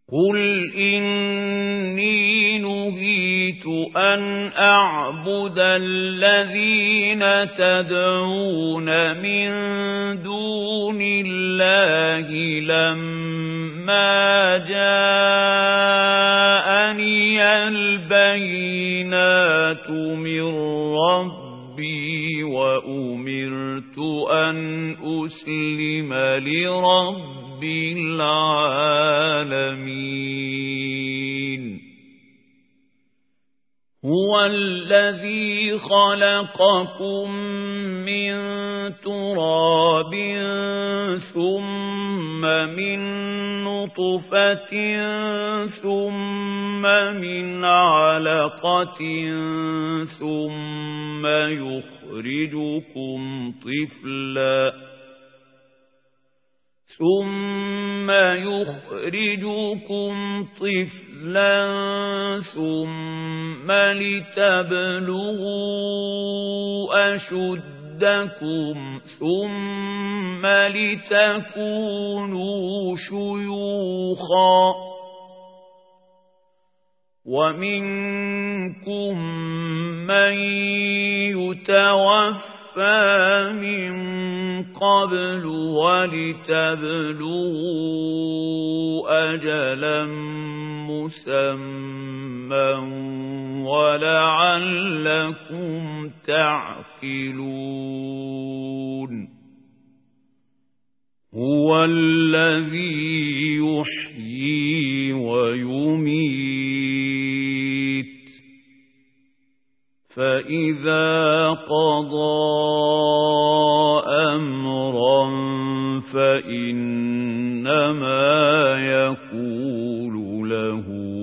قل إني نهيت أن أعبد الذين تدعون من دون الله لما جاءني البينات من ربي وأمرت أن أسلم لرب العالمين هو الذي خلقكم من تراب ثم من نطفة ثم من علقة ثم يخرجكم طفلا ثم لتبلغوا أشدكم ثم لتكونوا شيوخا ومنكم من يتوفى من قبل ولتبلغوا أجلا مسمى ولعلكم تعقلون هو الذي يحيي ويميت فإذا قضى أمرا فإنما يقول له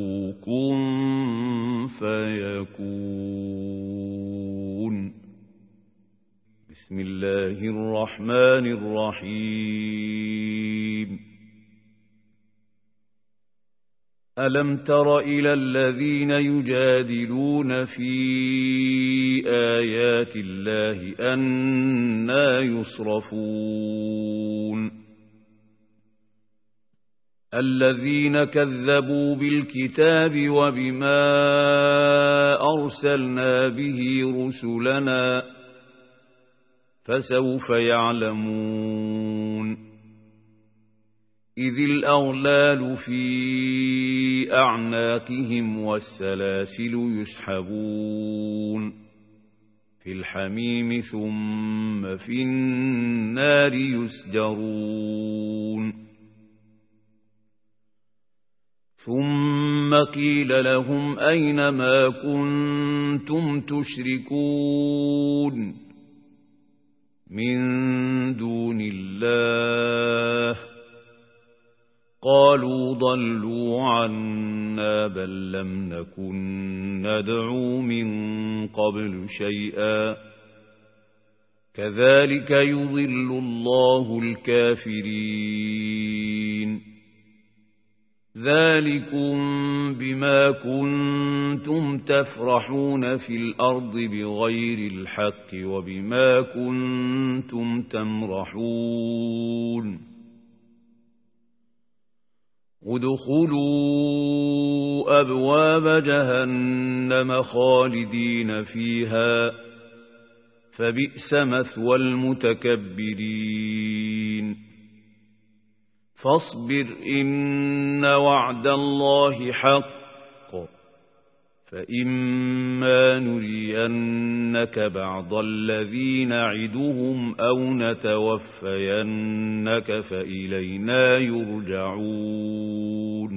كن فيكون بسم الله الرحمن الرحيم ألم تر إلى الذين يجادلون في آيات الله أنى يصرفون الذين كذبوا بالكتاب وبما أرسلنا به رسلنا فسوف يعلمون إذ الأغلال في أعناقهم والسلاسل يسحبون في الحميم ثم في النار يسجرون ثم قيل لهم أين ما كنتم تشركون من دون الله قالوا ضلوا عنا بل لم نكن ندعو من قبل شيئا كذلك يضل الله الكافرين ذلكم بما كنتم تفرحون في الأرض بغير الحق وبما كنتم تمرحون ادخلوا أبواب جهنم خالدين فيها فبئس مثوى المتكبرين فاصبر إن وعد الله حق فإما نرينك بعض الذي نعدهم أو نتوفينك فإلينا يرجعون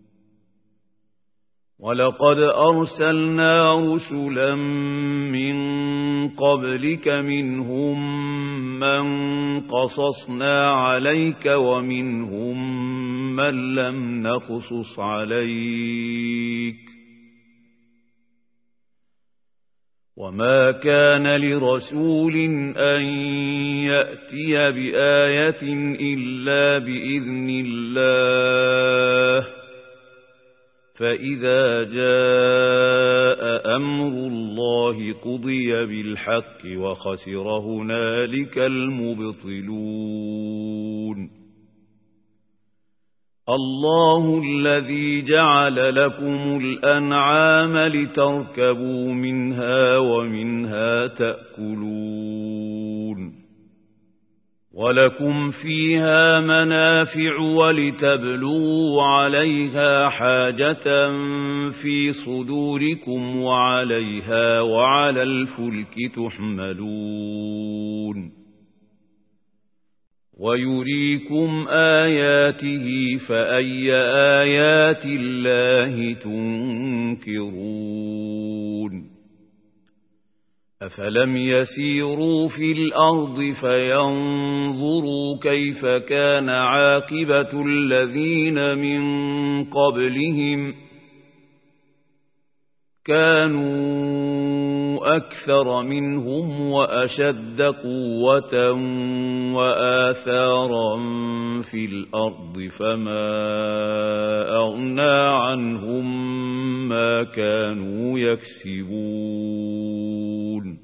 ولقد أرسلنا رسلا من قبلك منهم من قصصنا عليك ومنهم من لم نقصص عليك وما كان لرسول أن يأتي بآية إلا بإذن الله فإذا جاء أمر الله قضي بالحق وخسر هنالك المبطلون الله الذي جعل لكم الأنعام لتركبوا منها ومنها تأكلون ولكم فيها منافع ولتبلغوا عليها حاجة في صدوركم وعليها وعلى الفلك تحملون ويريكم آياته فأي آيات الله تنكرون أفلم يسيروا في الأرض فينظروا كيف كان عاقبة الذين من قبلهم كانوا أكثر منهم وأشد قوة وآثارا في الأرض فما أغنى عنهم ما كانوا يكسبون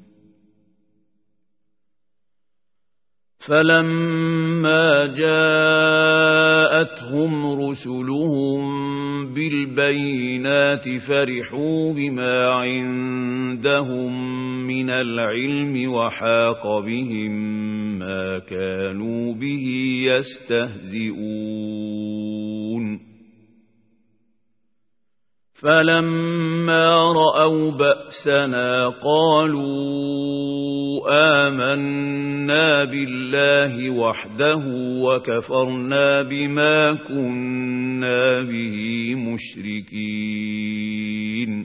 فلما جاءتهم رسلهم بالبينات فرحوا بما عندهم من العلم وحاق بهم ما كانوا به يستهزئون فلما رأوا بأسنا قالوا آمنا بالله وحده وكفرنا بما كنا به مشركين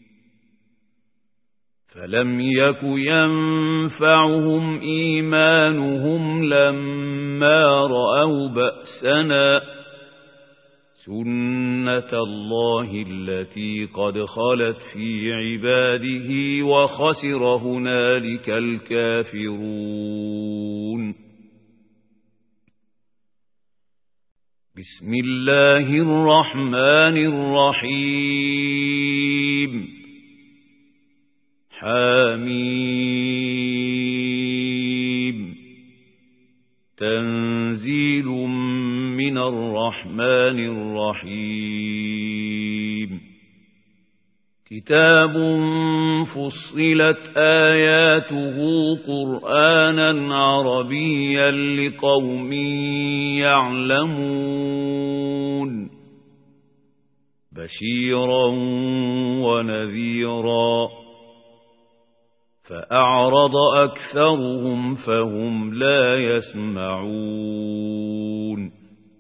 فلم يك ينفعهم إيمانهم لما رأوا بأسنا سنة الله التي قد خلت في عباده وخسر هنالك الكافرون بسم الله الرحمن الرحيم حميم تنزيل من الرحمن الرحيم كتاب فصلت آياته قرآنا عربيا لقوم يعلمون بشيرا ونذيرا فأعرض أكثرهم فهم لا يسمعون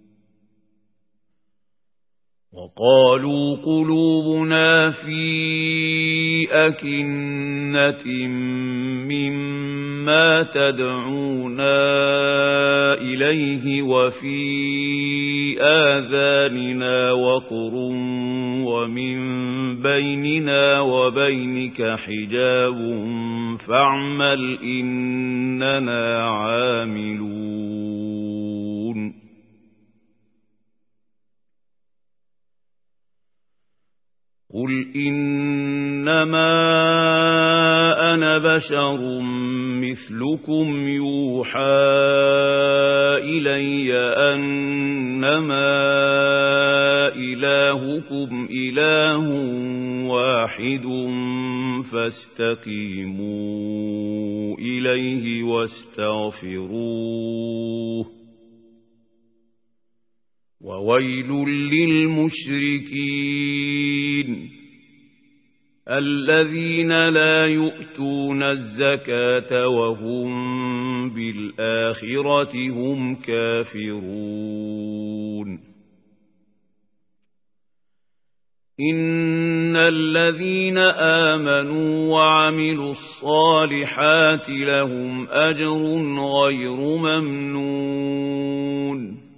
وقالوا قلوبنا في أكنة مما تدعونا إليه وفي آذاننا وقر ومن بيننا وبينك حجاب فاعمل إننا عاملون قل إنما أنا بشر مثلكم يوحى إلي أنما إلهكم إله واحد فاستقيموا إليه واستغفروه وويل للمشركين الذين لا يؤتون الزكاة وهم بالآخرة هم كافرون إن الذين آمنوا وعملوا الصالحات لهم أجر غير ممنون